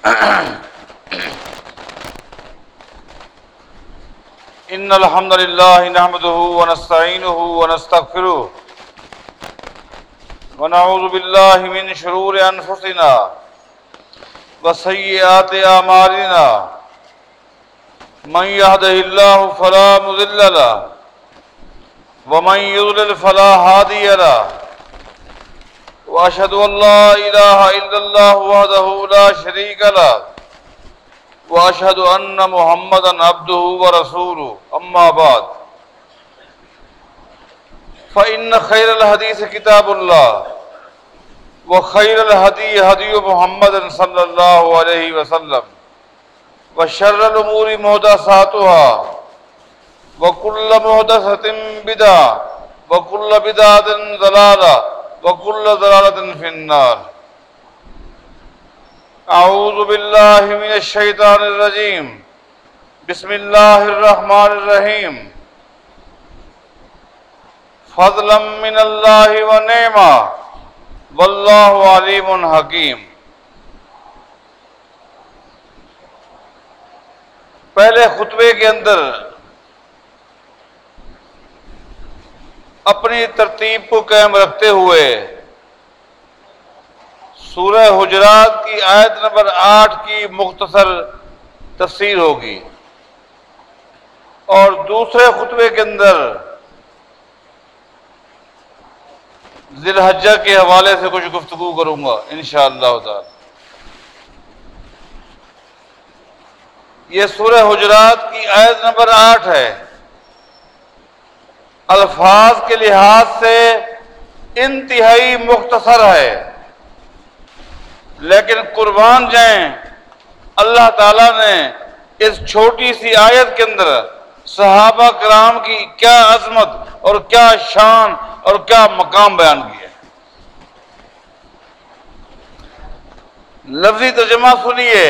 إن الحمد لله نحمده ونستعينه ونستغفره ونعوذ بالله من شرور أنفسنا وسيئات أعمالنا من يهده الله فلا مضل له ومن يضلل فلا هادي له وأشهد أن لا إله إلا الله وحده لا شريك له وأشهد أن محمدا عبده ورسوله أما بعد فإن خير الحديث كتاب الله وخير الهدي هدي محمد صلى الله عليه وسلم وشر الأمور محدثاتها وكل محدثة بدعة وكل بدعة ضلالة وكل ضلالة في النار. أعوذ بالله من الشيطان الرجيم. بسم الله الرحمن الرحيم. فضلا من الله ونعمة والله عليم حكيم. پہلے خطبے کے اندر اپنی ترتیب کو قائم رکھتے ہوئے سورہ حجرات کی آیت نمبر 8 کی مختصر تفسیر ہوگی، اور دوسرے خطبے کے اندر ذی الحجہ کے حوالے سے کچھ گفتگو کروں گا انشاءاللہ تعالی. یہ سورہ حجرات کی آیت نمبر 8 ہے. الفاظ کے لحاظ سے انتہائی مختصر ہے، لیکن قربان جائیں اللہ تعالیٰ نے اس چھوٹی سی آیت کے اندر صحابہ کرام کی کیا عظمت اور کیا شان اور کیا مقام بیان کیا ہے. لفظی ترجمہ سنیے.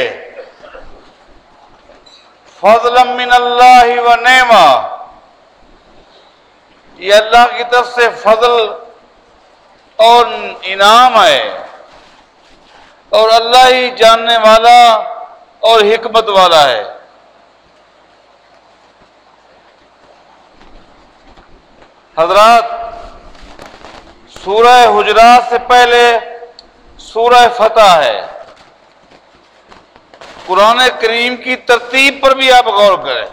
فضلا من اللہ و نعمہ، یہ اللہ کی طرف سے فضل اور انعام ہے، اور اللہ ہی جاننے والا اور حکمت والا ہے. حضرات، سورہ حجرات سے پہلے سورہ فتح ہے. قرآن کریم کی ترتیب پر بھی آپ غور کریں.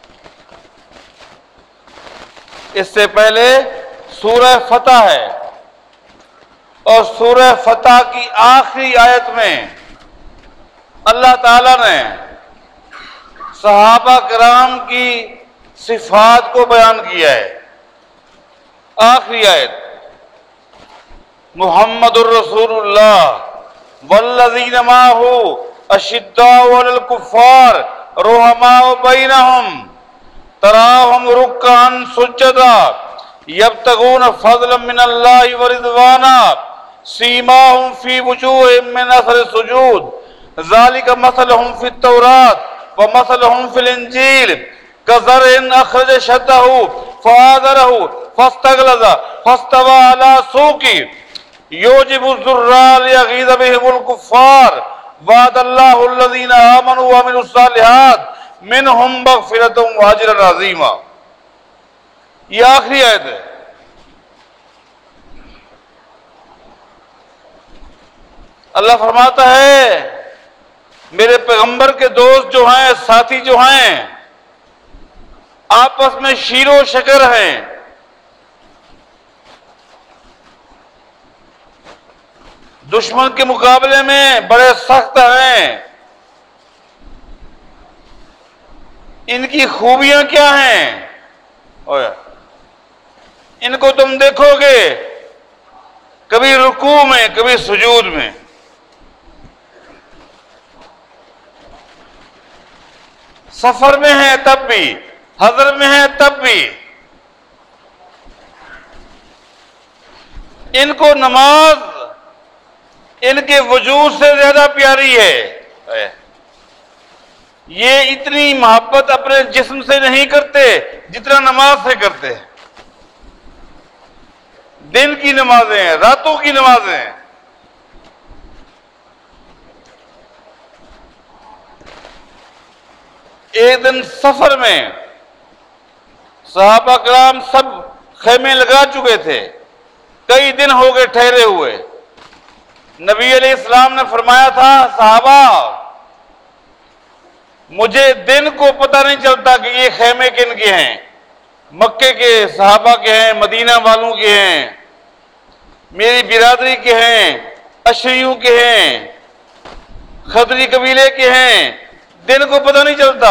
اس سے پہلے سورہ فتح ہے، اور سورہ فتح کی آخری آیت میں اللہ تعالی نے صحابہ کرام کی صفات کو بیان کیا ہے. آخری آیت: محمد الرسول اللہ والذین معہ اشداء علی الکفار رحماء بینہم تراہم رکعا سجدا یبتغون فضلا من اللہ ورضوانا سیماہم فی وجوہہم من اثر السجود ذالک مثلہم فی التوراۃ ومثلہم فی الانجیل کزرع اخرج شطہ فآزرہ فاستغلظ فاستوى علی سوقہ یعجب الزراء لیغیظ بہم الکفار وعد اللہ الذین آمنوا وعملوا الصالحات منہم مغفرۃ واجر عظیما. یہ آخری آیت ہے. اللہ فرماتا ہے میرے پیغمبر کے دوست جو ہیں، ساتھی جو ہیں، آپس میں شیر و شکر ہیں. دشمن کے مقابلے میں بڑے سخت ہیں. ان کی خوبیاں کیا ہیں؟ ان کو تم دیکھو گے کبھی رکوع میں کبھی سجود میں. سفر میں ہے تب بھی، حضر میں ہے تب بھی. ان کو نماز ان کے وجود سے زیادہ پیاری ہے. یہ اتنی محبت اپنے جسم سے نہیں کرتے جتنا نماز سے کرتے ہیں. دن کی نمازیں ہیں، راتوں کی نمازیں ہیں. ایک دن سفر میں صحابہ کرام سب خیمے لگا چکے تھے، کئی دن ہو گئے ٹھہرے ہوئے۔ نبی علیہ السلام نے فرمایا تھا، صحابہ مجھے دن کو پتہ نہیں چلتا کہ یہ خیمے کن کے ہیں، مکے کے صحابہ کے ہیں، مدینہ والوں کے ہیں، میری برادری کے ہیں، اشریوں کے ہیں، خضری قبیلے کے ہیں، دن کو پتہ نہیں چلتا۔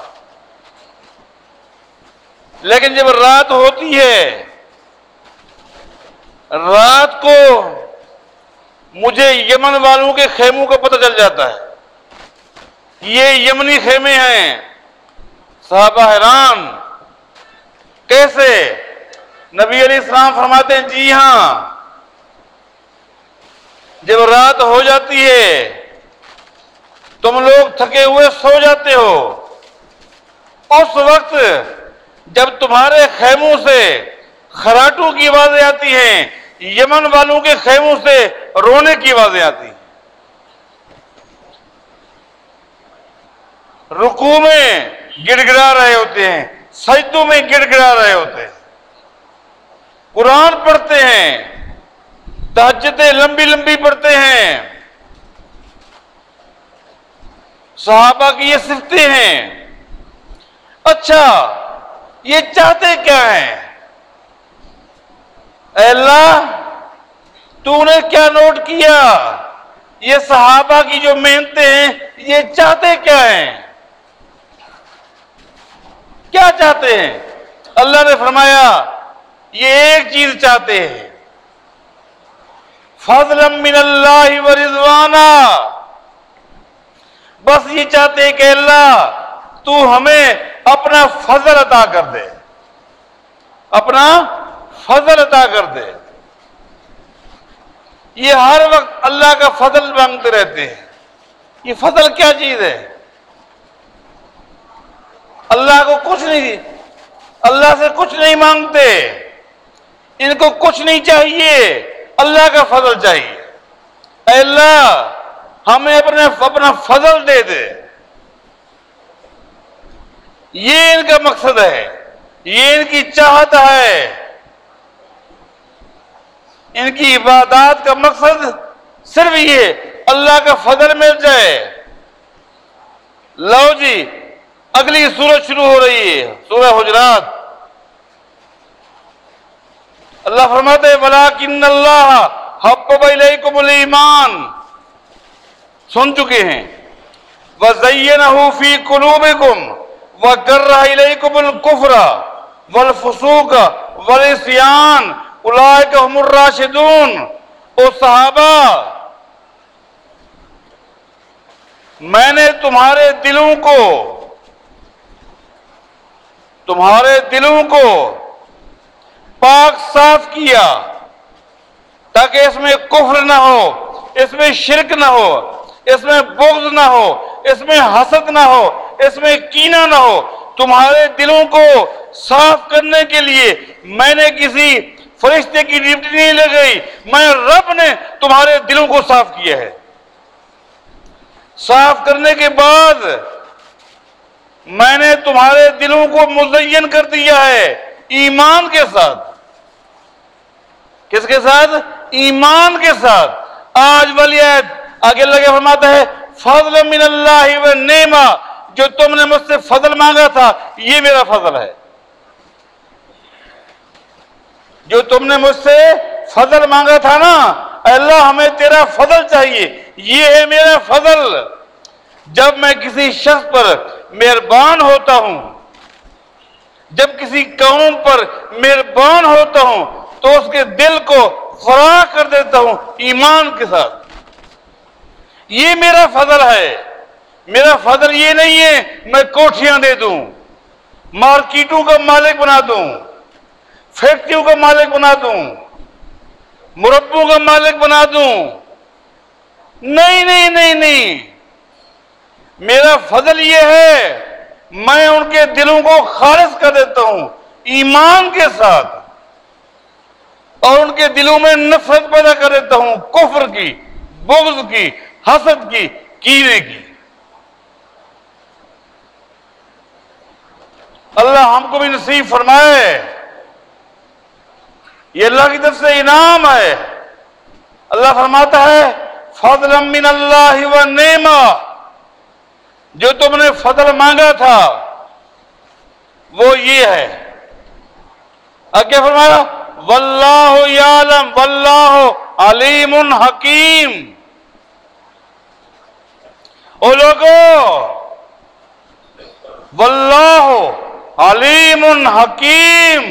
لیکن جب رات ہوتی ہے، رات کو مجھے یمن والوں کے خیموں کا پتہ چل جاتا ہے، یہ یمنی خیمے ہیں۔ صحابہ حیران، کیسے؟ نبی علیہ السلام فرماتے ہیں، جی ہاں، جب رات ہو جاتی ہے تم لوگ تھکے ہوئے سو جاتے ہو، اس وقت جب تمہارے خیموں سے خراٹوں کی آوازیں آتی ہیں، یمن والوں کے خیموں سے رونے کی آوازیں آتی ہیں۔ رکوع میں گڑ گڑا رہے ہوتے ہیں، سجدوں میں گڑ گڑا رہے ہوتے ہیں، قرآن پڑھتے ہیں، تہجدیں لمبی لمبی پڑھتے ہیں۔ صحابہ کی یہ صفتیں ہیں۔ اچھا، یہ چاہتے کیا ہیں؟ اے اللہ، تو نے کیا نوٹ کیا؟ یہ صحابہ کی جو محنتیں ہیں، یہ چاہتے کیا ہیں؟ کیا چاہتے ہیں؟ اللہ نے فرمایا، یہ ایک چیز چاہتے ہیں، فضلا من اللہ ورضوانا، بس یہ چاہتے ہیں کہ اللہ تو ہمیں اپنا فضل عطا کر دے، اپنا فضل عطا کر دے۔ یہ ہر وقت اللہ کا فضل مانگتے رہتے ہیں۔ یہ فضل کیا چیز ہے؟ اللہ کو کچھ نہیں، اللہ سے کچھ نہیں مانگتے، ان کو کچھ نہیں چاہیے، اللہ کا فضل چاہیے۔ اے اللہ ہمیں اپنا فضل دے دے، یہ ان کا مقصد ہے، یہ ان کی چاہت ہے۔ ان کی عبادات کا مقصد صرف یہ اللہ کا فضل مل جائے۔ لو جی، اگلی سورت شروع ہو رہی ہے، سورہ حجرات۔ اللہ فرماتے ہیں، وَلَٰكِنَّ اللَّهَ حَبَّبَ إِلَيْكُمُ الْإِيمَانَ، سن چکے ہیں، وَزَيَّنَهُ فِي قُلُوبِكُمْ وَكَرَّهَ إِلَيْكُمُ الْكُفْرَ وَالْفُسُوقَ وَالْعِصْيَانَ أُولَٰئِكَ هُمُ الرَّاشِدُونَ۔ او صحابہ، میں نے تمہارے دلوں کو پاک صاف کیا تاکہ اس میں کفر نہ ہو، اس میں شرک نہ ہو، اس میں بغض نہ ہو، اس میں حسد نہ ہو، اس میں کینہ نہ ہو۔ تمہارے دلوں کو صاف کرنے کے لیے میں نے کسی فرشتے کی ڈیوٹی نہیں لگائی، میں رب نے تمہارے دلوں کو صاف کیا ہے۔ صاف کرنے کے بعد میں نے تمہارے دلوں کو مزین کر دیا ہے ایمان کے ساتھ۔ کس کے ساتھ؟ ایمان کے ساتھ۔ آج والی آیت آگے لگے فرماتا ہے، فضل من اللہ و نعمہ، جو تم نے مجھ سے فضل مانگا تھا یہ میرا فضل ہے۔ جو تم نے مجھ سے فضل مانگا تھا نا، اے اللہ ہمیں تیرا فضل چاہیے، یہ ہے میرا فضل۔ جب میں کسی شخص پر مہربان ہوتا ہوں، جب کسی قوم پر مہربان ہوتا ہوں تو اس کے دل کو فراخ کر دیتا ہوں ایمان کے ساتھ۔ یہ میرا فضل ہے۔ میرا فضل یہ نہیں ہے میں کوٹھیاں دے دوں، مارکیٹوں کا مالک بنا دوں، فیکٹریوں کا مالک بنا دوں، مربوں کا مالک بنا دوں۔ نہیں نہیں نہیں نہیں، میرا فضل یہ ہے میں ان کے دلوں کو خالص کر دیتا ہوں ایمان کے ساتھ، اور ان کے دلوں میں نفرت پیدا کر دیتا ہوں کفر کی، بغض کی، حسد کی، کینے کی۔ اللہ ہم کو بھی نصیب فرمائے. یہ اللہ کی طرف سے انعام ہے. اللہ فرماتا ہے فضلا من اللہ و نعمہ، جو تم نے فضل مانگا تھا وہ یہ ہے. آگے فرمایا واللہ یعلم واللہ علیم حکیم. او لوگو واللہ علیم حکیم،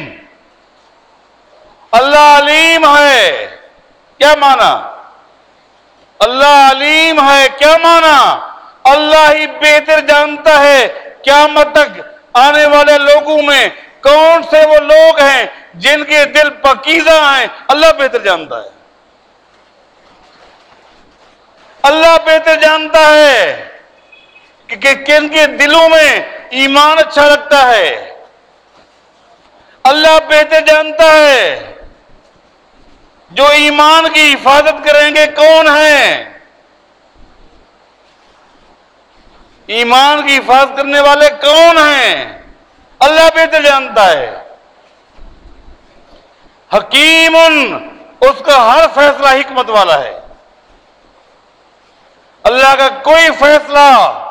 اللہ علیم ہے. کیا معنی؟ اللہ علیم ہے کیا معنی؟ اللہ ہی بہتر جانتا ہے قیامت تک آنے والے لوگوں میں کون سے وہ لوگ ہیں جن کے دل پاکیزہ ہیں. اللہ بہتر جانتا ہے. اللہ بہتر جانتا ہے کہ کن کے دلوں میں ایمان اچھا لگتا ہے. اللہ بہتر جانتا ہے جو ایمان کی حفاظت کریں گے کون ہیں. ایمان کی حفاظت کرنے والے کون ہیں؟ اللہ بہتر جانتا ہے. حکیم، اس کا ہر فیصلہ حکمت والا ہے. اللہ کا کوئی فیصلہ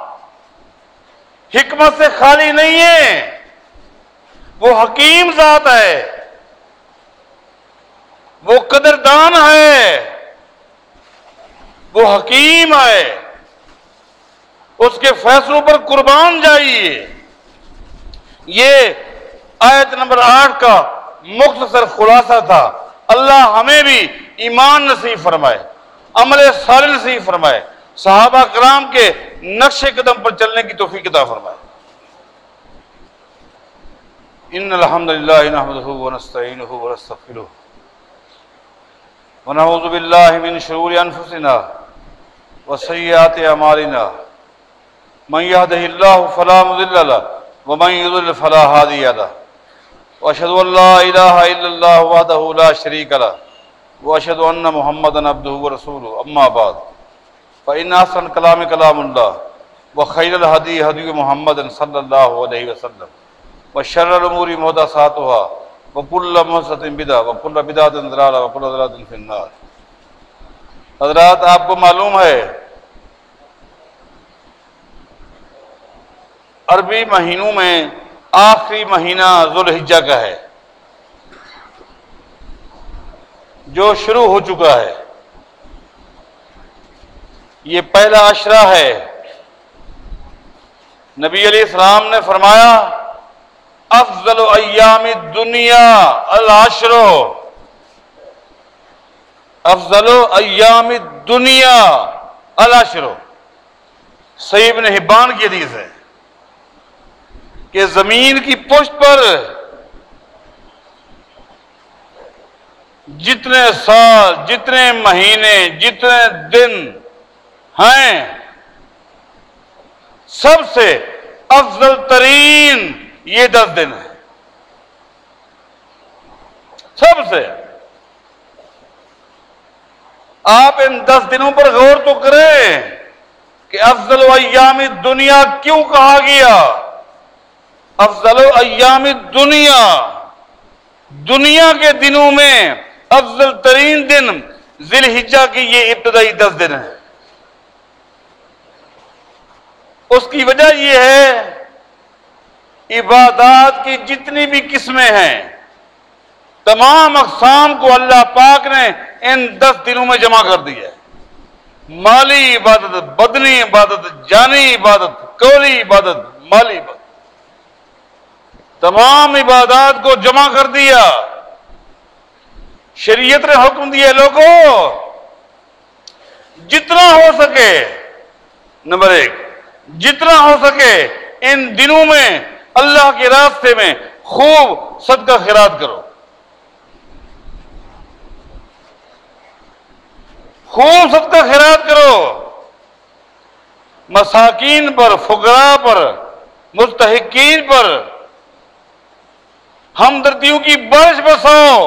حکمت سے خالی نہیں ہے. وہ حکیم ذات ہے، وہ قدردان ہے، وہ حکیم ہے. اس کے فیصلوں پر قربان جائیے. یہ آیت نمبر 8 کا مختصر خلاصہ تھا. اللہ ہمیں بھی ایمان نصیب فرمائے، عمل صالح نصیب فرمائے، صحابہ کرام کے نقش قدم پر چلنے کی توفیق عطا فرمائے. ان الحمدللہ نحمدہ ونستعینہ ونستغفرہ ونعوذ باللہ من شرور انفسنا وسیئات اعمالنا من یہدہ اللہ فلا مضل له ومن یضلل فلا ہادی له واشهد ان لا الہ الا اللہ وحدہ لا شریک له واشهد ان محمدا عبدہ ورسولہ. اما بعد فإن أحسن الكلام كلام الله وخير الهدي هدي محمد صلى الله عليه وسلم وشر الأمور محدثاتها وكل محدثة بدعة وكل بدعة ضلالة وكل ضلالة في النار. حضرات آپ کو معلوم ہے عربی مہینوں میں آخری مہینہ ذوالحجہ کا ہے جو شروع ہو چکا ہے. یہ پہلا عشرہ ہے. نبی علیہ السلام نے فرمایا افضل ایام الدنیا العشر، افضل ایام الدنیا العشر. صحیح ابن حبان کی حدیث ہے کہ زمین کی پشت پر جتنے سال، جتنے مہینے، جتنے دن ہیں سب سے افضل ترین یہ 10 دن ہیں. سب سے. آپ ان 10 دنوں پر غور تو کریں کہ افضل ایام الدنیا کیوں کہا گیا. افضل ایام الدنیا، دنیا کے دنوں میں افضل ترین دن ذی الحجہ کی یہ ابتدائی 10 دن ہیں. اس کی وجہ یہ ہے عبادات کی جتنی بھی قسمیں ہیں تمام اقسام کو اللہ پاک نے ان 10 دنوں میں جمع کر دیا ہے. مالی عبادت، بدنی عبادت، جانی عبادت، قولی عبادت، مالی عبادت، تمام عبادات کو جمع کر دیا. شریعت نے حکم دیا لوگوں جتنا ہو سکے، نمبر 1 جتنا ہو سکے ان دنوں میں اللہ کے راستے میں خوب صدقہ خیرات کرو. خوب صدقہ خیرات کرو. مساکین پر، فقراء پر، مستحقین پر ہمدردیوں کی بارش برساؤ.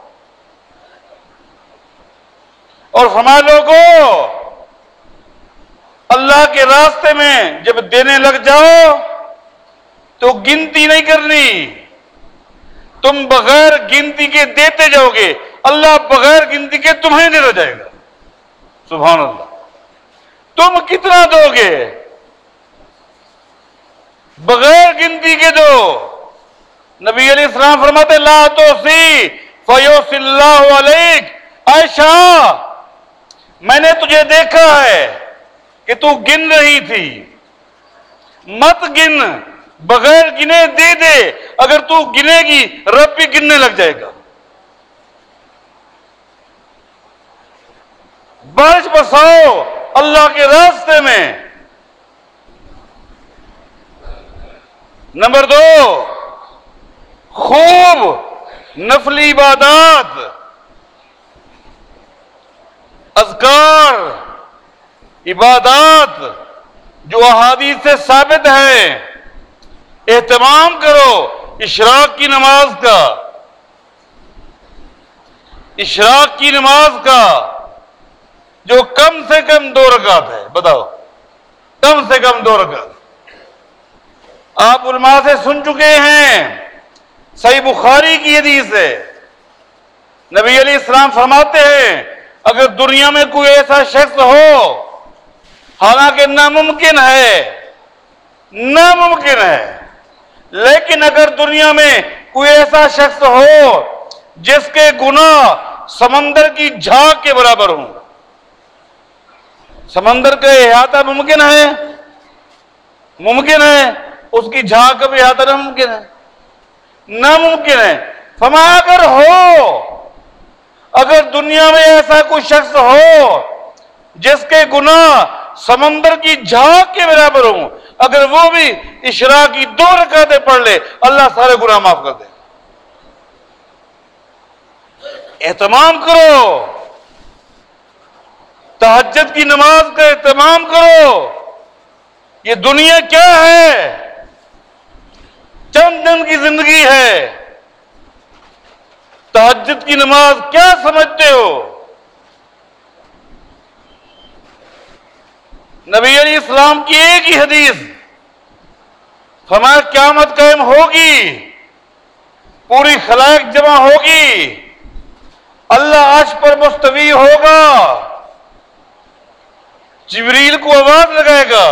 اور فرمائے لوگوں اللہ کے راستے میں جب دینے لگ جاؤ تو گنتی نہیں کرنی، تم بغیر گنتی کے دیتے جاؤ گے، اللہ بغیر گنتی کے تمہیں دے جائے گا۔ سبحان اللہ۔ تم کتنا دو گے؟ بغیر گنتی کے دو۔ نبی علیہ السلام فرماتے لا توسی فیوصی اللہ علیک۔ عائشہ میں نے تجھے دیکھا ہے کہ تو گن رہی تھی، مت گن، بغیر گنے دے دے، اگر تو گنے گی رب بھی گننے لگ جائے گا۔ بارش برساؤ اللہ کے راستے میں۔ نمبر 2، خوب نفلی عبادات، اذکار، عبادات جو احادیث سے ثابت ہے، اہتمام کرو۔ اشراق کی نماز کا، اشراق کی نماز کا جو کم سے کم 2 رکعت ہے، بتاؤ کم سے کم 2 رکعت۔ آپ علماء سے سن چکے ہیں، صحیح بخاری کی حدیث ہے، نبی علیہ السلام فرماتے ہیں اگر دنیا میں کوئی ایسا شخص ہو، حالانکہ ناممکن ہے، لیکن اگر دنیا میں کوئی ایسا شخص ہو جس کے گناہ سمندر کی جھاگ کے برابر ہوں، سمندر کا احاطہ ممکن ہے؟ ممکن ہے؟ اس کی جھاگ کا بھی احاطہ ناممکن ہے؟ ناممکن ہے۔ فرمایا اگر دنیا میں ایسا کوئی شخص ہو جس کے گناہ سمندر کی جھاگ کے برابر ہوں، اگر وہ بھی اشراق کی 2 رکعتیں پڑھ لے، اللہ سارے گناہ معاف کر دے۔ اہتمام کرو، تہجد کی نماز کا اہتمام کرو۔ یہ دنیا کیا ہے؟ چند دن کی زندگی ہے۔ تہجد کی نماز کیا سمجھتے ہو؟ نبی علیہ السلام کی ایک ہی حدیث، فرمایا قیامت قائم ہوگی، پوری خلائق جمع ہوگی، اللہ عرش پر مستوی ہوگا، جبریل کو آواز لگائے گا،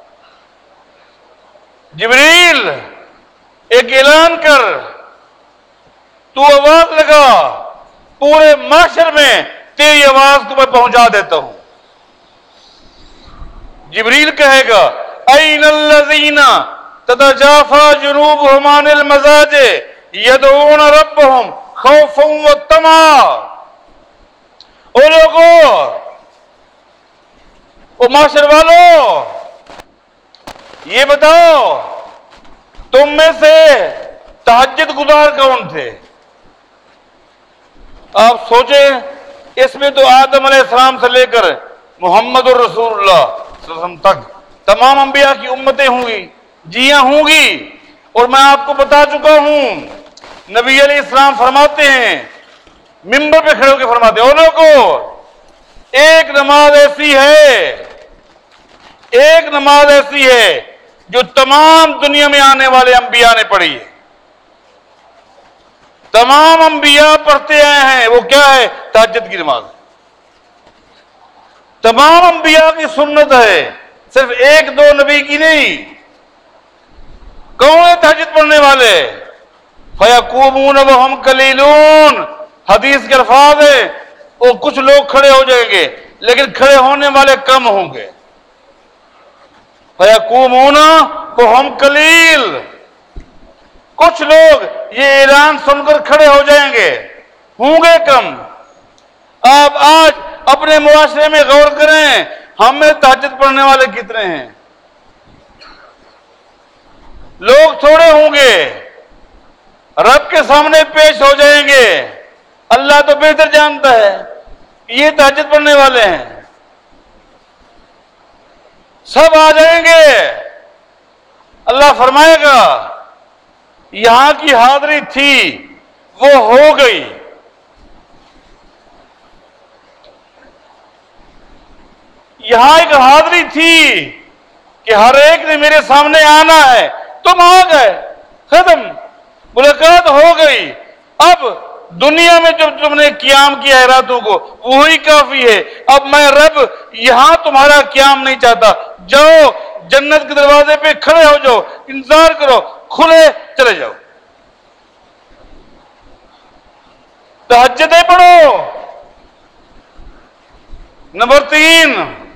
جبریل ایک اعلان کر، تو آواز لگا، پورے معاشر میں تیری آواز کو میں پہنچا دیتا ہوں۔ جبریل کہے گا این الذین تتجافی جنوبہم عن المضاجع یدعون ربہم خوفا وطمعا۔ او لوگو، او معاشر والو، یہ بتاؤ تم میں سے تہجد گزار کون تھے؟ آپ سوچیں، اس میں تو آدم علیہ السلام سے لے کر محمد الرسول اللہ صلی اللہ علیہ وسلم تک تمام انبیاء کی امتیں ہوں گی، جیاں ہوں گی۔ اور میں آپ کو بتا چکا ہوں، نبی علیہ السلام فرماتے ہیں، ممبر پہ کھڑے ہو کے فرماتے ہیں، او لوگو، ایک نماز ایسی ہے جو تمام دنیا میں آنے والے انبیاء نے پڑھی ہے، تمام انبیاء پڑھتے آئے ہیں۔ وہ کیا ہے؟ تہجد کی نماز۔ تمام انبیاء کی سنت ہے، صرف 1-2 نبی کی نہیں۔ کون ہے تہجد پڑھنے والے؟ فَيَقُومُونَ وَهُمْ قَلِيلُونَ، حدیث کے الفاظ ہے، وہ کچھ لوگ کھڑے ہو جائیں گے لیکن کھڑے ہونے والے کم ہوں گے۔ فَيَقُومُونَ وَهُمْ قَلِيلٌ، کچھ لوگ یہ اعلان سن کر کھڑے ہو جائیں گے، ہوں گے کم۔ آپ آج اپنے معاشرے میں غور کریں، ہم میں تہجد پڑھنے والے کتنے ہیں؟ لوگ تھوڑے ہوں گے، رب کے سامنے پیش ہو جائیں گے، اللہ تو بہتر جانتا ہے یہ تہجد پڑھنے والے ہیں، سب آ جائیں گے۔ اللہ فرمائے گا یہاں کی حاضری تھی وہ ہو گئی، یہاں ایک حاضری تھی کہ ہر ایک نے میرے سامنے آنا ہے، تم آ گئے، ختم، ملاقات ہو گئی. اب دنیا میں جب تم نے قیام کیا ہے راتوں کو وہی کافی ہے. اب میں رب یہاں تمہارا قیام نہیں چاہتا. جاؤ جنت کے دروازے پہ کھڑے ہو جاؤ، انتظار کرو، کھلے چلے جاؤ. تہجدیں پڑھو. نمبر 3،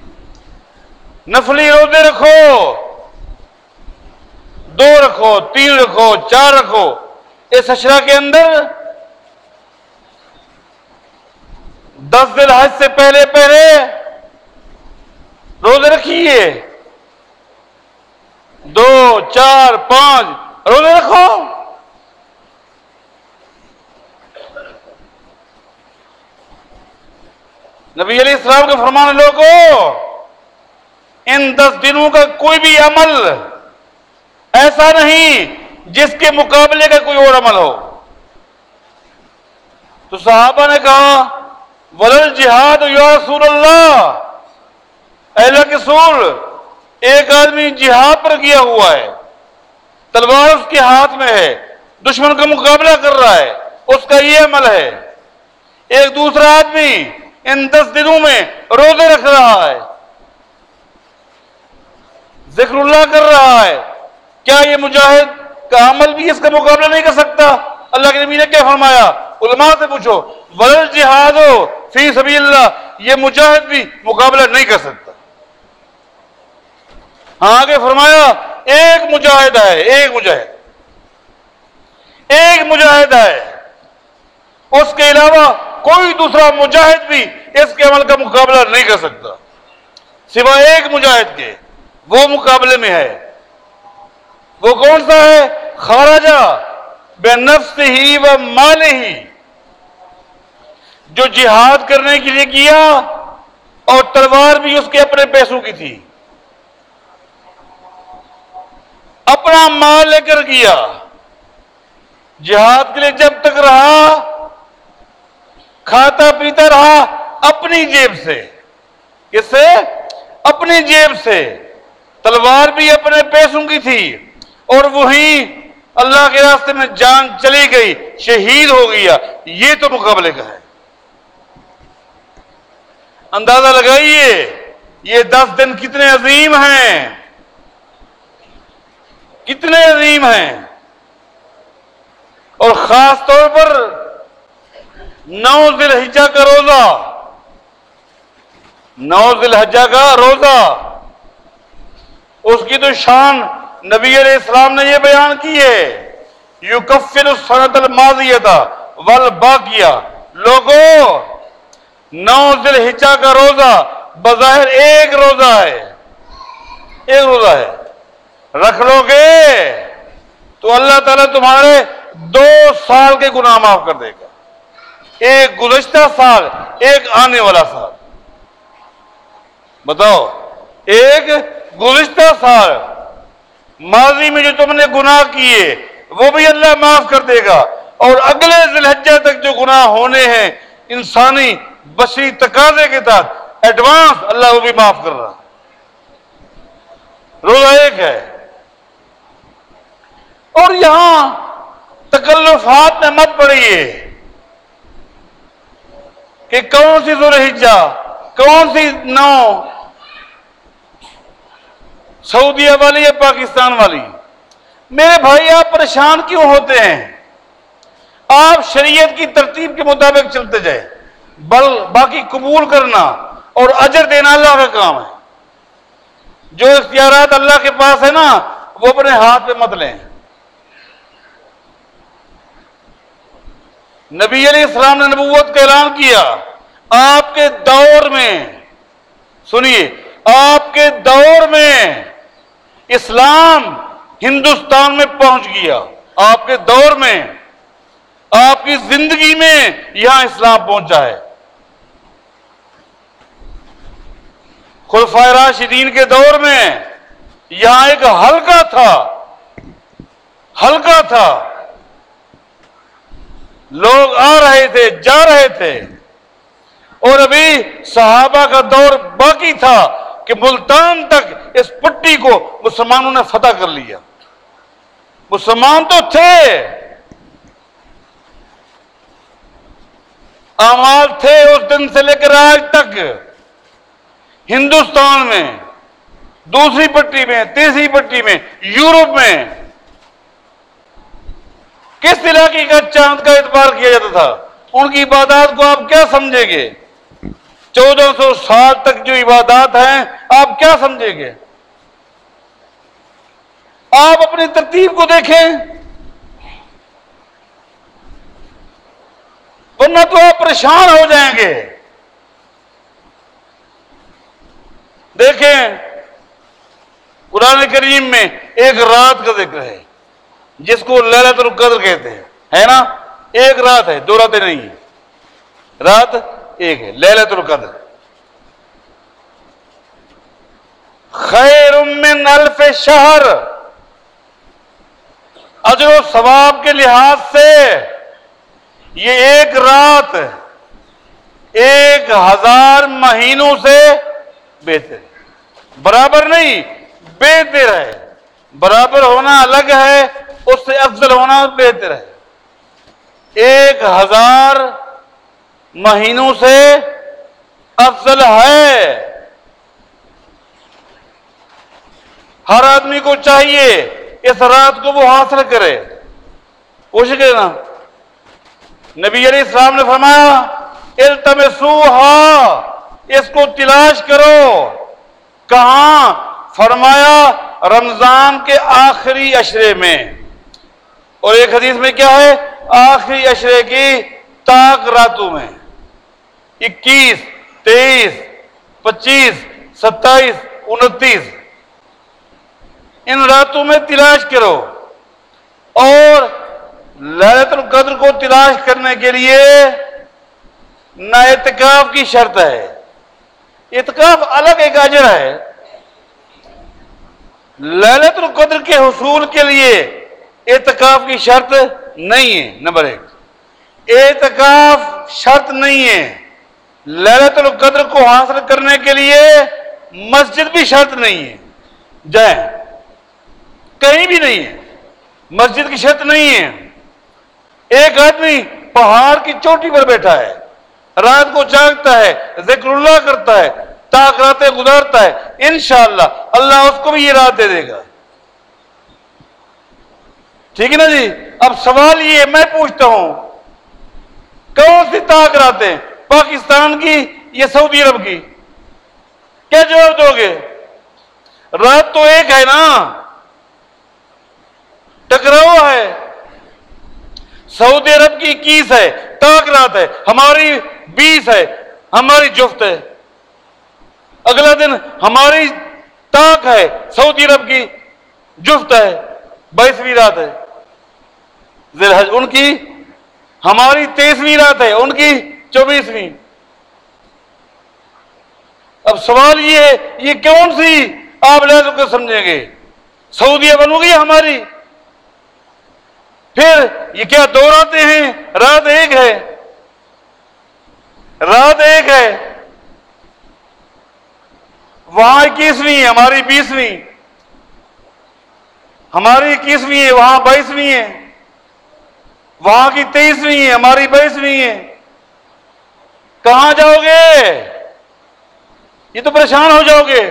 نفلی روزے رکھو. 2 رکھو، 3 رکھو، 4 رکھو. اس اشرا کے اندر 10 ذی الحج سے پہلے روزے رکھیے. 2، 4، 5 روزے رکھو. نبی علیہ السلام کے فرمان، لوگوں ان 10 دنوں کا کوئی بھی عمل ایسا نہیں جس کے مقابلے کا کوئی اور عمل ہو. تو صحابہ نے کہا ولل جہاد یا رسول اللہ، اے اللہ کے رسول، ایک آدمی جہاد پر کیا ہوا ہے، تلوار اس کے ہاتھ میں ہے، دشمن کا مقابلہ کر رہا ہے، اس کا یہ عمل ہے. ایک دوسرا آدمی ان 10 دنوں میں روزے رکھ رہا ہے، ذکر اللہ کر رہا ہے. کیا یہ مجاہد کا عمل بھی اس کا مقابلہ نہیں کر سکتا؟ اللہ کے نبی نے کیا فرمایا؟ علماء سے پوچھو، ولل جہاد فی سبیل اللہ، یہ مجاہد بھی مقابلہ نہیں کر سکتا. ہاں آگے فرمایا ایک مجاہد ہے، ایک مجاہد ہے، اس کے علاوہ کوئی دوسرا مجاہد بھی اس کے عمل کا مقابلہ نہیں کر سکتا سوائے ایک مجاہد کے. وہ مقابلے میں ہے. وہ کون سا ہے؟ خرجہ بنفسہ و مالہ، جو جہاد کرنے کے لیے کیا اور تلوار بھی اس کے اپنے پیسوں کی تھی، اپنا مال لے کر کیا. جہاد کے لیے جب تک رہا کھاتا پیتا رہا اپنی جیب سے. کس سے؟ اپنی جیب سے. تلوار بھی اپنے پیسوں کی تھی اور وہی اللہ کے راستے میں جان چلی گئی، شہید ہو گیا. یہ تو مقابلے کا ہے. اندازہ لگائیے یہ 10 دن کتنے عظیم ہیں، کتنے عظیم ہیں. اور خاص طور پر 9 ذی الحجہ کا روزہ، 9 ذی الحجہ کا روزہ، اس کی تو شان نبی علیہ السلام نے یہ بیان کی ہے، یکفر السنۃ الماضیۃ والباقیہ. لوگوں 9 ذی الحجہ کا روزہ بظاہر ایک روزہ ہے، ایک روزہ ہے، رکھ لو گے تو اللہ تعالیٰ تمہارے 2 سال کے گناہ معاف کر دے گا. ایک گزشتہ سال، ایک آنے والا سال. بتاؤ، ایک گزشتہ سال ماضی میں جو تم نے گناہ کیے وہ بھی اللہ معاف کر دے گا، اور اگلے ذی الحجہ تک جو گناہ ہونے ہیں انسانی بشری تقاضے کے تحت ایڈوانس اللہ وہ بھی معاف کر رہا. روزہ ایک ہے. اور یہاں تکلفات میں مت پڑیے کہ کون سی ذو الحجہ، کون سی 9، سعودیہ والی یا پاکستان والی. میرے بھائی آپ پریشان کیوں ہوتے ہیں؟ آپ شریعت کی ترتیب کے مطابق چلتے جائیں، باقی قبول کرنا اور اجر دینا اللہ کا کام ہے. جو اختیارات اللہ کے پاس ہے نا وہ اپنے ہاتھ پہ مت لیں. نبی علیہ السلام نے نبوت کا اعلان کیا. آپ کے دور میں، سنیے، آپ کے دور میں اسلام ہندوستان میں پہنچ گیا. آپ کے دور میں، آپ کی زندگی میں یہاں اسلام پہنچا ہے. خلفائے راشدین کے دور میں یہاں ایک حلقہ تھا، لوگ آ رہے تھے، جا رہے تھے. اور ابھی صحابہ کا دور باقی تھا کہ ملتان تک اس پٹی کو مسلمانوں نے فتح کر لیا. مسلمان تو تھے، اعمال تھے اس دن سے لے کر آج تک ہندوستان میں، دوسری پٹی میں، تیسری پٹی میں، یورپ میں کس علاقے کا چاند کا اعتبار کیا جاتا تھا؟ ان کی عبادات کو آپ کیا سمجھیں گے؟ 1400 سال تک جو عبادات ہیں آپ کیا سمجھیں گے؟ آپ اپنی ترتیب کو دیکھیں، ورنہ تو آپ پریشان ہو جائیں گے۔ دیکھیں قرآن کریم میں ایک رات کا ذکر ہے جس کو لیلۃ القدر کہتے ہیں، ہے نا؟ ایک رات ہے، دو راتیں نہیں ہیں، رات ایک ہے، لیلۃ القدر خیر من الف شہر۔ اجر و ثواب کے لحاظ سے یہ ایک رات 1000 مہینوں سے بہتر ہے، برابر نہیں، بہتر ہے۔ برابر ہونا الگ ہے، اس سے افضل ہونا بہتر ہے۔ 1000 مہینوں سے افضل ہے۔ ہر آدمی کو چاہیے اس رات کو وہ حاصل کرے، کوشش کرے نا۔ نبی علیہ السلام نے فرمایا التمسوها، اس کو تلاش کرو۔ کہاں؟ فرمایا رمضان کے آخری عشرے میں، اور ایک حدیث میں کیا ہے؟ آخری عشرے کی طاق راتوں میں، 21، 23، 25، 27، 29 ان راتوں میں تلاش کرو۔ اور لیلۃ القدر کو تلاش کرنے کے لیے نہ اعتکاف کی شرط ہے، اعتکاف الگ ایک اجر ہے۔ لیلۃ القدر کے حصول کے لیے اعتکاف کی شرط نہیں ہے۔ نمبر 1، اعتکاف شرط نہیں ہے۔ لیلۃ القدر کو حاصل کرنے کے لیے مسجد بھی شرط نہیں ہے، جائیں کہیں بھی نہیں ہے، مسجد کی شرط نہیں ہے۔ ایک آدمی پہاڑ کی چوٹی پر بیٹھا ہے، رات کو جاگتا ہے، ذکر اللہ کرتا ہے، تاک راتیں گزارتا ہے، انشاءاللہ اللہ اس کو بھی یہ رات دے دے گا۔ ٹھیک ہے نا جی؟ اب سوال یہ میں پوچھتا ہوں، کون سی تاک راتیں؟ پاکستان کی یا سعودی عرب کی؟ کیا جواب دو گے؟ رات تو ایک ہے نا، ٹکراؤ ہے۔ سعودی عرب کی 21 ہے، تاک رات ہے، ہماری 20 ہے، ہماری جفت ہے۔ اگلا دن ہماری تاک ہے، سعودی عرب کی جفت ہے، 22ویں رات ہے ذی الحج، ان کی ہماری 23ویں رات ہے، ان کی 24ویں۔ اب سوال یہ ہے، یہ کون سی آپ لے کو سمجھیں گے؟ سعودیہ بنو گی ہماری؟ پھر یہ کیا دو راتیں ہیں؟ رات ایک ہے، رات ایک ہے۔ وہاں 21ویں ہے، ہماری 20ویں، ہماری 21ویں ہے، وہاں 22ویں ہے، وہاں کی 23ویں ہے، ہماری 22ویں ہے۔ کہاں جاؤ گے؟ یہ تو پریشان ہو جاؤ گے۔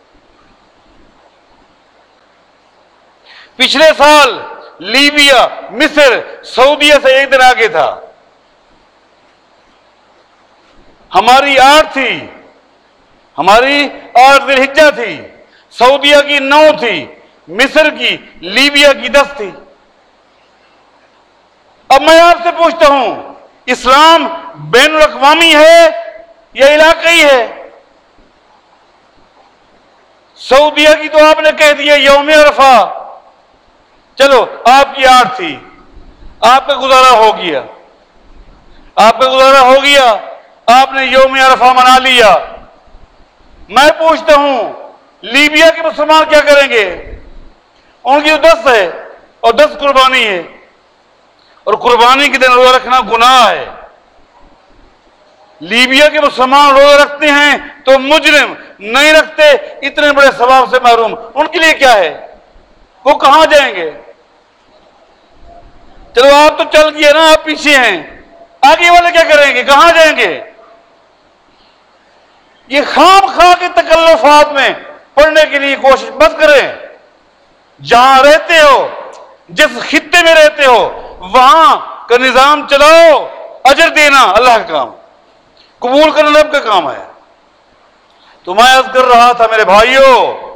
پچھلے سال لیبیا، مصر سعودیہ سے ایک دن آگے تھا، ہماری 8 تھی، ہماری 8 ذی الحجہ تھی، سعودیہ کی 9 تھی، مصر کی، لیبیا کی 10 تھی۔ اب میں آپ سے پوچھتا ہوں، اسلام بین الاقوامی ہے یا علاقائی ہے؟ سعودیہ کی تو آپ نے کہہ دیا یوم عرفہ، چلو آپ کی 8 تھی، آپ کا گزارا ہو گیا، آپ کا گزارا ہو گیا، آپ نے یوم عرفہ منا لیا۔ میں پوچھتا ہوں لیبیا کے مسلمان کیا کریں گے؟ ان کی تو 10 ہے اور 10 قربانی ہے، اور قربانی کے دن روزہ رکھنا گناہ ہے۔ لیبیا کے مسلمان روزہ رکھتے ہیں تو مجرم، نہیں رکھتے اتنے بڑے ثواب سے محروم۔ ان کے لیے کیا ہے؟ وہ کہاں جائیں گے؟ چلو آپ تو چل گئے نا، آپ پیچھے ہیں، آگے والے کیا کریں گے، کہاں جائیں گے؟ یہ خام خواہ کے تکلفات میں پڑھنے کے لیے کوشش مت کریں۔ جہاں رہتے ہو، جس خطے میں رہتے ہو، وہاں کا نظام چلاؤ، اجر دینا اللہ کا کام، قبول کرنا رب کا کام ہے۔ تو میں عرض کر رہا تھا میرے بھائیوں،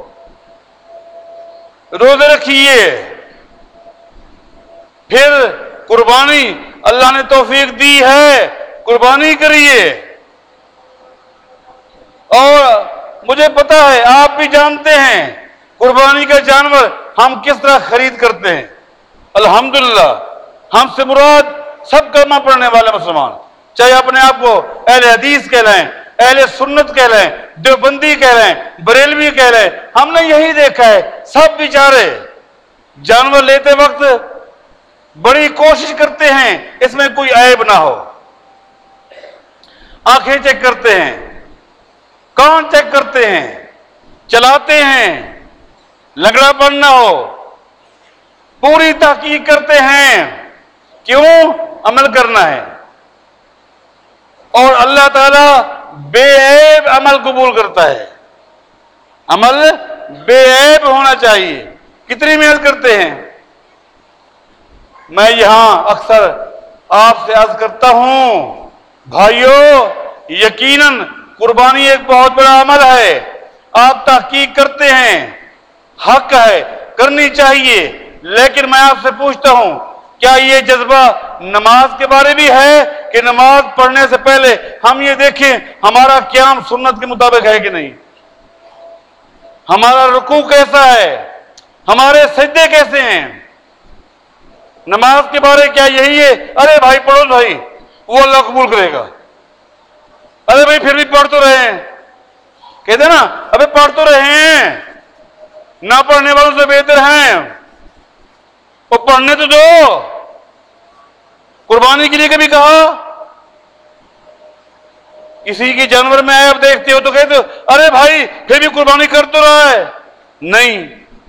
روزے رکھیے، پھر قربانی اللہ نے توفیق دی ہے، قربانی کریے۔ اور مجھے پتا ہے، آپ بھی جانتے ہیں قربانی کا جانور ہم کس طرح خرید کرتے ہیں۔ الحمدللہ ہم سے مراد سب کلمہ پڑھنے والے مسلمان، چاہے اپنے آپ کو اہل حدیث کہلائیں، اہل سنت کہلائیں، دیوبندی کہلائیں، بریلوی کہلائیں، ہم نے یہی دیکھا ہے سب بیچارے جانور لیتے وقت بڑی کوشش کرتے ہیں اس میں کوئی عیب نہ ہو، آنکھیں چیک کرتے ہیں، کان چیک کرتے ہیں، چلاتے ہیں، لنگڑا پن نہ ہو، پوری تحقیق کرتے ہیں، کیوں؟ عمل کرنا ہے، اور اللہ تعالیٰ بے عیب عمل قبول کرتا ہے، عمل بے عیب ہونا چاہیے۔ کتنی محنت کرتے ہیں؟ میں یہاں اکثر آپ سے عرض کرتا ہوں بھائیوں، یقیناً قربانی ایک بہت بڑا عمل ہے، آپ تحقیق کرتے ہیں، حق ہے، کرنی چاہیے، لیکن میں آپ سے پوچھتا ہوں کیا یہ جذبہ نماز کے بارے بھی ہے کہ نماز پڑھنے سے پہلے ہم یہ دیکھیں ہمارا قیام سنت کے مطابق ہے کہ نہیں، ہمارا رکوع کیسا ہے، ہمارے سجدے کیسے ہیں؟ نماز کے بارے کیا یہی ہے ارے بھائی پڑھو بھائی وہ اللہ قبول کرے گا، ارے بھائی پھر بھی پڑھ تو رہے ہیں، کہتے نا ابے پڑھ تو رہے ہیں، نہ پڑھنے والوں سے بہتر ہیں، وہ پڑھنے تو دو۔ قربانی کے لیے کبھی کہا؟ کسی کی جانور میں عیب دیکھتے ہو تو کہتے ہو ارے بھائی پھر بھی قربانی کر تو رہا ہے، نہیں،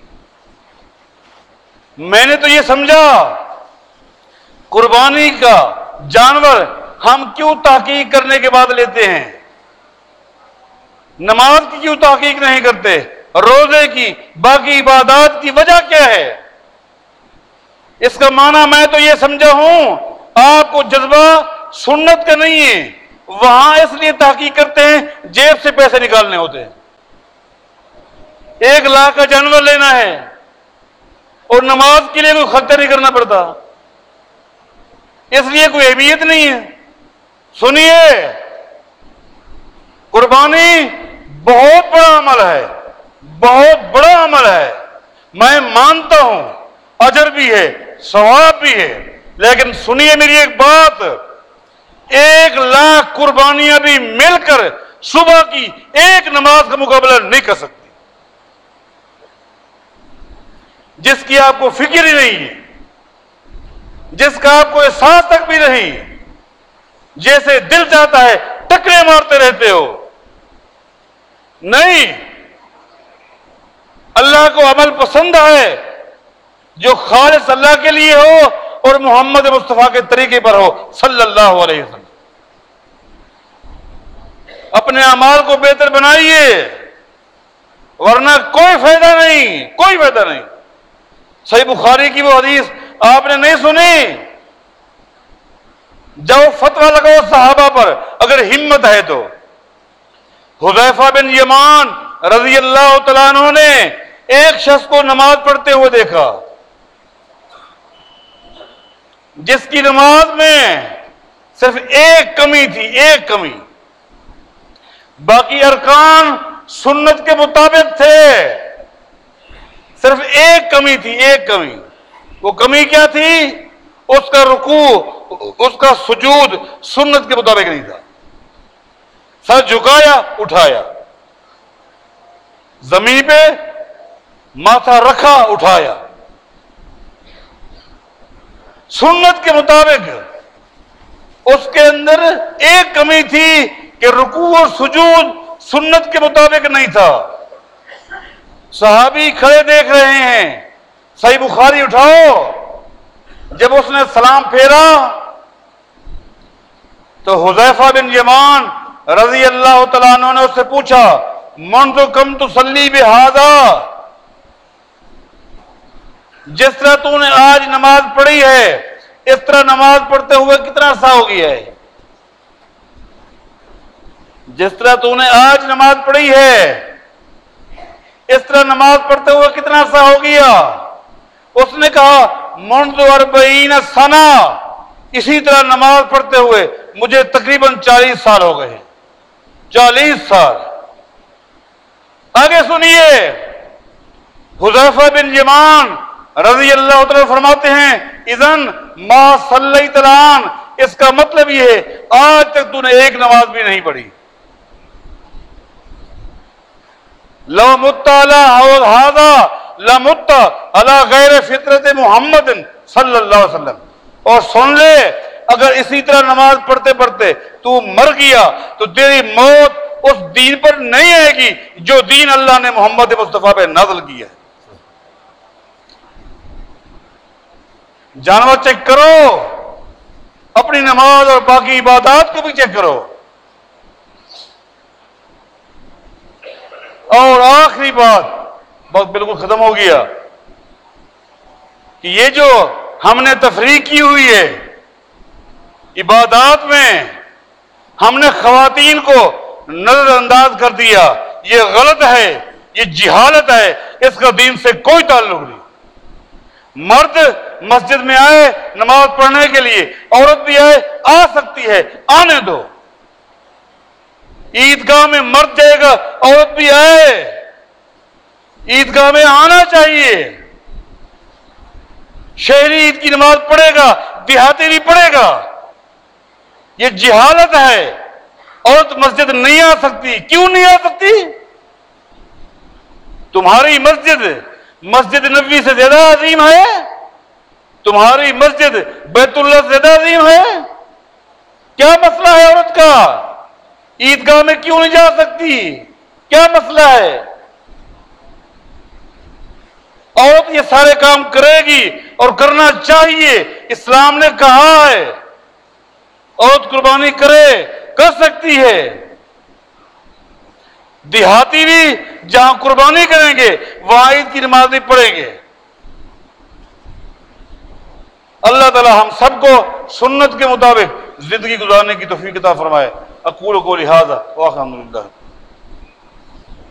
میں نے تو یہ سمجھا قربانی کا جانور ہم کیوں تحقیق کرنے کے بعد لیتے ہیں، نماز کی کیوں تحقیق نہیں کرتے، روزے کی، باقی عبادات کی وجہ کیا ہے؟ اس کا معنی میں تو یہ سمجھا ہوں آپ کو جذبہ سنت کا نہیں ہے، وہاں اس لیے تحقیق کرتے ہیں جیب سے پیسے نکالنے ہوتے ہیں، 1 لاکھ کا جانور لینا ہے اور نماز کے لیے کوئی خرچہ نہیں کرنا پڑتا، اس لیے کوئی اہمیت نہیں ہے۔ سنیے، قربانی بہت بڑا عمل ہے، بہت بڑا عمل ہے، میں مانتا ہوں اجر بھی ہے، ثواب بھی ہے، لیکن سنیے میری ایک بات، 1 لاکھ قربانیاں بھی مل کر صبح کی ایک نماز کا مقابلہ نہیں کر سکتی، جس کی آپ کو فکر ہی نہیں ہے، جس کا آپ کو احساس تک بھی نہیں، جیسے دل چاہتا ہے ٹکرے مارتے رہتے ہو، نہیں، اللہ کو عمل پسند ہے جو خالص اللہ کے لیے ہو اور محمد مصطفیٰ کے طریقے پر ہو صلی اللہ علیہ وسلم۔ اپنے اعمال کو بہتر بنائیے، ورنہ کوئی فائدہ نہیں، کوئی فائدہ نہیں۔ صحیح بخاری کی وہ حدیث آپ نے نہیں سنی؟ جب فتویٰ لگاؤ صحابہ پر اگر ہمت ہے تو۔ حذیفہ بن یمان رضی اللہ تعالیٰ عنہ نے ایک شخص کو نماز پڑھتے ہوئے دیکھا جس کی نماز میں صرف ایک کمی تھی، ایک کمی، باقی ارکان سنت کے مطابق تھے، صرف ایک کمی تھی، ایک کمی۔ وہ کمی کیا تھی؟ اس کا رکوع، اس کا سجود سنت کے مطابق نہیں تھا، سر جھکایا اٹھایا، زمین پہ ماتھا رکھا اٹھایا، سنت کے مطابق۔ اس کے اندر ایک کمی تھی کہ رکوع اور سجود سنت کے مطابق نہیں تھا۔ صحابی کھڑے دیکھ رہے ہیں، صحیح بخاری اٹھاؤ، جب اس نے سلام پھیرا تو حذیفہ بن یمان رضی اللہ تعالیٰ عنہ نے اس سے پوچھا منذ کم تصلی بہذا، جس طرح تو نے آج نماز پڑھی ہے اس طرح نماز پڑھتے ہوئے کتنا عرصہ ہو گیا ہے؟ جس طرح تو نے آج نماز پڑھی ہے اس طرح نماز پڑھتے ہوئے کتنا عرصہ ہو گیا؟ اس نے کہا منذ 40 سنہ، اسی طرح نماز پڑھتے ہوئے مجھے تقریباً 40 سال ہو گئے۔ 40 سال۔ آگے سنیے، حذیفہ بن یمان رضی اللہ تعالیٰ فرماتے ہیں اذن ما صلیت الآن، اس کا مطلب یہ ہے آج تک تو نے ایک نماز بھی نہیں پڑھی۔ لو مت علی ھذا لمت علی غیر فطرت محمد صلی اللہ علیہ وسلم، اور سن لے اگر اسی طرح نماز پڑھتے پڑھتے تو مر گیا تو تیری موت اس دین پر نہیں آئے گی جو دین اللہ نے محمد مصطفیٰ پہ نازل کیا ہے۔ جانور چیک کرو، اپنی نماز اور باقی عبادات کو بھی چیک کرو۔ اور آخری بات بالکل ختم ہو گیا کہ یہ جو ہم نے تفریق کی ہوئی ہے عبادات میں، ہم نے خواتین کو نظر انداز کر دیا، یہ غلط ہے، یہ جہالت ہے، اس کا دین سے کوئی تعلق نہیں۔ مرد مسجد میں آئے نماز پڑھنے کے لیے، عورت بھی آئے، آ سکتی ہے، آنے دو۔ عیدگاہ میں مرد جائے گا، عورت بھی آئے، عیدگاہ میں آنا چاہیے۔ شہری عید کی نماز پڑھے گا، دیہاتی نہیں پڑھے گا۔ یہ جہالت ہے، عورت مسجد نہیں آ سکتی۔ کیوں نہیں آ سکتی؟ تمہاری مسجد مسجد نبوی سے زیادہ عظیم ہے؟ تمہاری مسجد بیت اللہ سے زیادہ عظیم ہے؟ کیا مسئلہ ہے عورت کا؟ عیدگاہ میں کیوں نہیں جا سکتی؟ کیا مسئلہ ہے؟ عورت یہ سارے کام کرے گی اور کرنا چاہیے، اسلام نے کہا ہے عورت قربانی کرے، کر سکتی ہے۔ دیہاتی بھی جہاں قربانی کریں گے وہاں عید کی نماز بھی پڑھیں گے۔ اللہ تعالی ہم سب کو سنت کے مطابق زندگی گزارنے کی توفیق عطا فرمائے۔ اقول قولی ھذا واستغفر اللہ۔